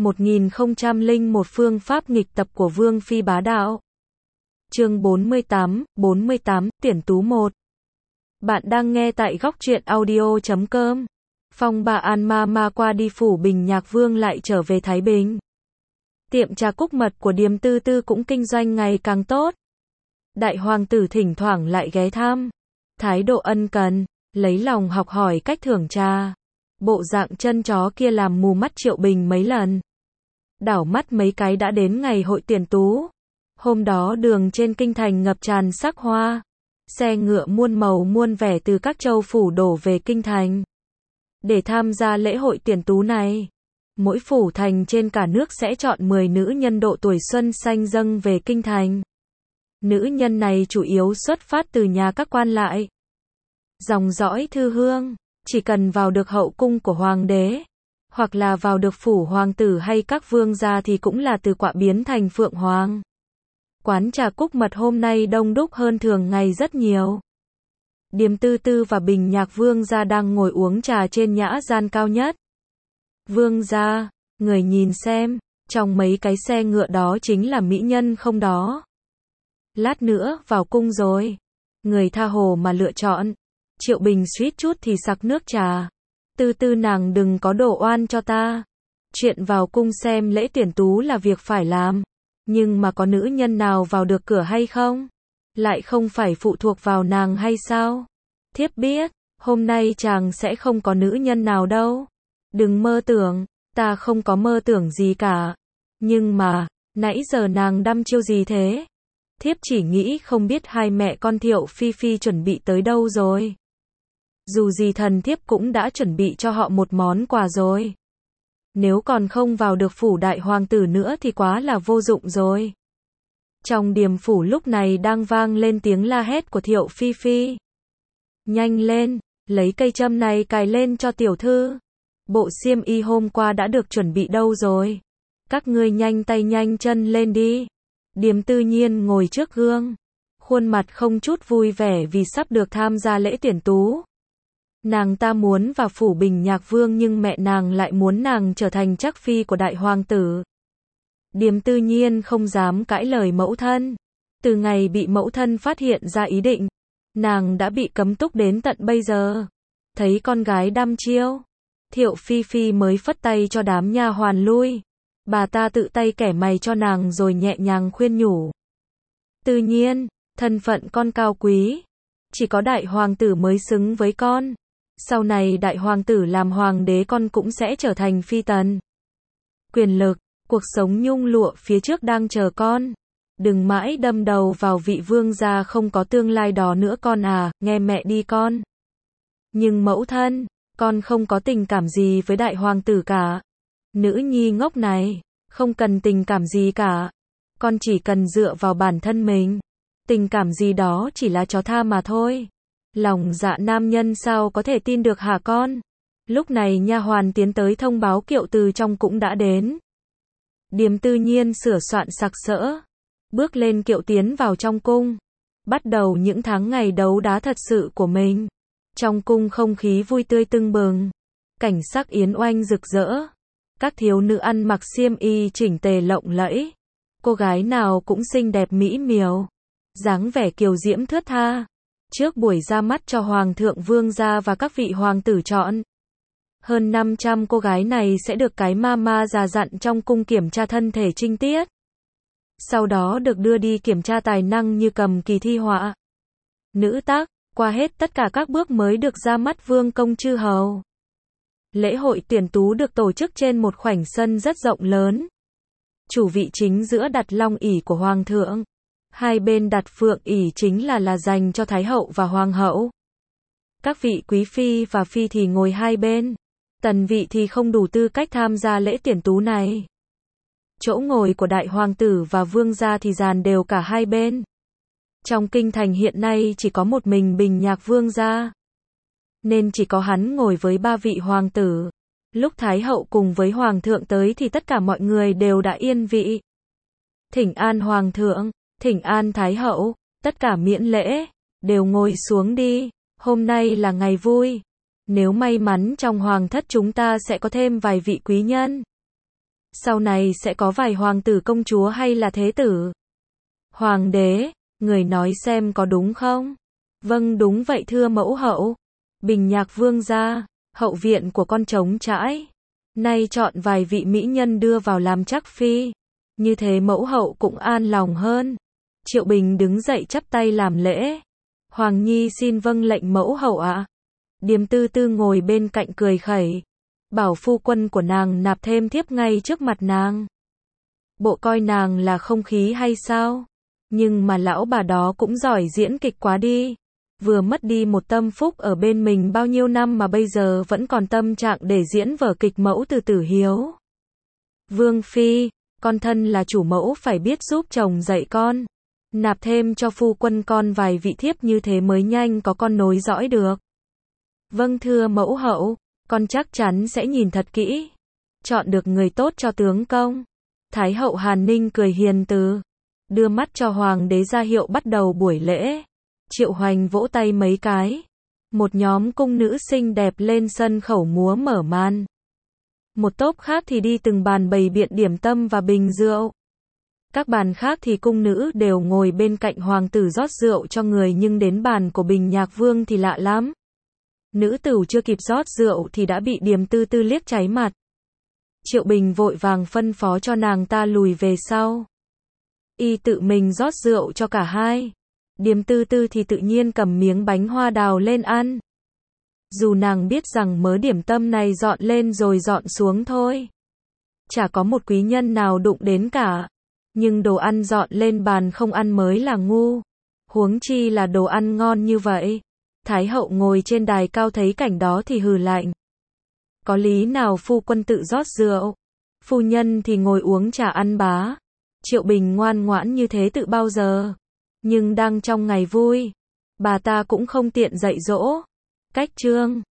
1001 phương pháp nghịch tập của Vương Phi bá đạo. Chương 48, Tuyển tú 1. Bạn đang nghe tại góc truyện audio.com. Phong bà An Ma qua đi phủ Bình Nhạc Vương lại trở về Thái Bình. Tiệm trà cúc mật của Điềm Tư Tư cũng kinh doanh ngày càng tốt. Đại hoàng tử thỉnh thoảng lại ghé thăm. Thái độ ân cần, lấy lòng học hỏi cách thưởng trà. Bộ dạng chân chó kia làm mù mắt Triệu Bình mấy lần. Đảo mắt mấy cái đã đến ngày hội tuyển tú. Hôm đó đường trên kinh thành ngập tràn sắc hoa. Xe ngựa muôn màu muôn vẻ từ các châu phủ đổ về kinh thành. Để tham gia lễ hội tuyển tú này, mỗi phủ thành trên cả nước sẽ chọn 10 nữ nhân độ tuổi xuân xanh dâng về kinh thành. Nữ nhân này chủ yếu xuất phát từ nhà các quan lại. Dòng dõi thư hương, chỉ cần vào được hậu cung của hoàng đế, hoặc là vào được phủ hoàng tử hay các vương gia thì cũng là từ quạ biến thành phượng hoàng. Quán trà cúc mật hôm nay đông đúc hơn thường ngày rất nhiều. Điềm Tư Tư và Bình Nhạc Vương gia đang ngồi uống trà trên nhã gian cao nhất. Vương gia, người nhìn xem, trong mấy cái xe ngựa đó chính là mỹ nhân không đó? Lát nữa vào cung rồi. Người tha hồ mà lựa chọn. Triệu Bình suýt chút thì sặc nước trà. Tư Tư nàng đừng có đổ oan cho ta. Chuyện vào cung xem lễ tuyển tú là việc phải làm. Nhưng mà có nữ nhân nào vào được cửa hay không? Lại không phải phụ thuộc vào nàng hay sao? Thiếp biết, hôm nay chàng sẽ không có nữ nhân nào đâu. Đừng mơ tưởng, ta không có mơ tưởng gì cả. Nhưng mà, nãy giờ nàng đăm chiêu gì thế? Thiếp chỉ nghĩ không biết hai mẹ con Thiệu Phi Phi chuẩn bị tới đâu rồi. Dù gì thần thiếp cũng đã chuẩn bị cho họ một món quà rồi. Nếu còn không vào được phủ đại hoàng tử nữa thì quá là vô dụng rồi. Trong Điềm phủ lúc này đang vang lên tiếng la hét của Thiệu Phi Phi. Nhanh lên, lấy cây châm này cài lên cho tiểu thư. Bộ xiêm y hôm qua đã được chuẩn bị đâu rồi? Các ngươi nhanh tay nhanh chân lên đi. Điềm Tư Nhiên ngồi trước gương, khuôn mặt không chút vui vẻ vì sắp được tham gia lễ tuyển tú. Nàng ta muốn vào phủ Bình Nhạc Vương nhưng mẹ nàng lại muốn nàng trở thành trắc phi của đại hoàng tử. Điềm Tư Nhiên không dám cãi lời mẫu thân. Từ ngày bị mẫu thân phát hiện ra ý định, nàng đã bị cấm túc đến tận bây giờ. Thấy con gái đăm chiêu, Thiệu Phi Phi mới phất tay cho đám nha hoàn lui. Bà ta tự tay kẻ mày cho nàng rồi nhẹ nhàng khuyên nhủ. Tư Nhiên, thân phận con cao quý. Chỉ có đại hoàng tử mới xứng với con. Sau này đại hoàng tử làm hoàng đế con cũng sẽ trở thành phi tần. Quyền lực, cuộc sống nhung lụa phía trước đang chờ con. Đừng mãi đâm đầu vào vị vương gia không có tương lai đó nữa con à, nghe mẹ đi con. Nhưng mẫu thân, con không có tình cảm gì với đại hoàng tử cả. Nữ nhi ngốc này, không cần tình cảm gì cả. Con chỉ cần dựa vào bản thân mình. Tình cảm gì đó chỉ là chó tha mà thôi. Lòng dạ nam nhân sao có thể tin được hả con? Lúc này nha hoàn tiến tới thông báo kiệu từ trong cũng đã đến. Điềm Tư Nhiên sửa soạn sặc sỡ, bước lên kiệu tiến vào trong cung. Bắt đầu những tháng ngày đấu đá thật sự của mình. Trong cung không khí vui tươi tưng bừng. Cảnh sắc yến oanh rực rỡ. Các thiếu nữ ăn mặc xiêm y chỉnh tề lộng lẫy. Cô gái nào cũng xinh đẹp mỹ miều. Dáng vẻ kiều diễm thướt tha. Trước buổi ra mắt cho Hoàng thượng Vương gia và các vị hoàng tử chọn. Hơn 500 cô gái này sẽ được cái mama già dặn trong cung kiểm tra thân thể trinh tiết. Sau đó được đưa đi kiểm tra tài năng như cầm kỳ thi họa. Nữ tác, qua hết tất cả các bước mới được ra mắt vương công chư hầu. Lễ hội tuyển tú được tổ chức trên một khoảnh sân rất rộng lớn. Chủ vị chính giữa đặt long ỷ của hoàng thượng. Hai bên đặt phượng ỷ chính là dành cho thái hậu và hoàng hậu. Các vị quý phi và phi thì ngồi hai bên. Tần vị thì không đủ tư cách tham gia lễ tuyển tú này. Chỗ ngồi của đại hoàng tử và vương gia thì dàn đều cả hai bên. Trong kinh thành hiện nay chỉ có một mình Bình Nhạc Vương gia. Nên chỉ có hắn ngồi với ba vị hoàng tử. Lúc thái hậu cùng với hoàng thượng tới thì tất cả mọi người đều đã yên vị. Thỉnh an hoàng thượng, thỉnh an thái hậu, tất cả miễn lễ, đều ngồi xuống đi, hôm nay là ngày vui. Nếu may mắn trong hoàng thất chúng ta sẽ có thêm vài vị quý nhân. Sau này sẽ có vài hoàng tử công chúa hay là thế tử? Hoàng đế, người nói xem có đúng không? Vâng đúng vậy thưa mẫu hậu. Bình Nhạc Vương gia, hậu viện của con trống trãi. Nay chọn vài vị mỹ nhân đưa vào làm chắc phi. Như thế mẫu hậu cũng an lòng hơn. Triệu Bình đứng dậy chắp tay làm lễ. Hoàng nhi xin vâng lệnh mẫu hậu ạ. Điềm Tư Tư ngồi bên cạnh cười khẩy. Bảo phu quân của nàng nạp thêm thiếp ngay trước mặt nàng. Bộ coi nàng là không khí hay sao? Nhưng mà lão bà đó cũng giỏi diễn kịch quá đi. Vừa mất đi một tâm phúc ở bên mình bao nhiêu năm mà bây giờ vẫn còn tâm trạng để diễn vở kịch mẫu từ tử hiếu. Vương phi, con thân là chủ mẫu phải biết giúp chồng dạy con. Nạp thêm cho phu quân con vài vị thiếp như thế mới nhanh có con nối dõi được. Vâng thưa mẫu hậu, con chắc chắn sẽ nhìn thật kỹ. Chọn được người tốt cho tướng công. Thái hậu Hàn Ninh cười hiền từ. Đưa mắt cho hoàng đế ra hiệu bắt đầu buổi lễ. Triệu Hoành vỗ tay mấy cái. Một nhóm cung nữ xinh đẹp lên sân khấu múa mở màn. Một tốp khác thì đi từng bàn bày biện điểm tâm và bình rượu. Các bàn khác thì cung nữ đều ngồi bên cạnh hoàng tử rót rượu cho người nhưng đến bàn của Bình Nhạc Vương thì lạ lắm. Nữ tửu chưa kịp rót rượu thì đã bị Điềm Tư Tư liếc cháy mặt. Triệu Bình vội vàng phân phó cho nàng ta lùi về sau. Y tự mình rót rượu cho cả hai. Điềm Tư Tư thì tự nhiên cầm miếng bánh hoa đào lên ăn. Dù nàng biết rằng mớ điểm tâm này dọn lên rồi dọn xuống thôi. Chả có một quý nhân nào đụng đến cả. Nhưng đồ ăn dọn lên bàn không ăn mới là ngu. Huống chi là đồ ăn ngon như vậy. Thái hậu ngồi trên đài cao thấy cảnh đó thì hừ lạnh. Có lý nào phu quân tự rót rượu? Phu nhân thì ngồi uống trà ăn bá. Triệu Bình ngoan ngoãn như thế tự bao giờ? Nhưng đang trong ngày vui. Bà ta cũng không tiện dạy dỗ. Cách chương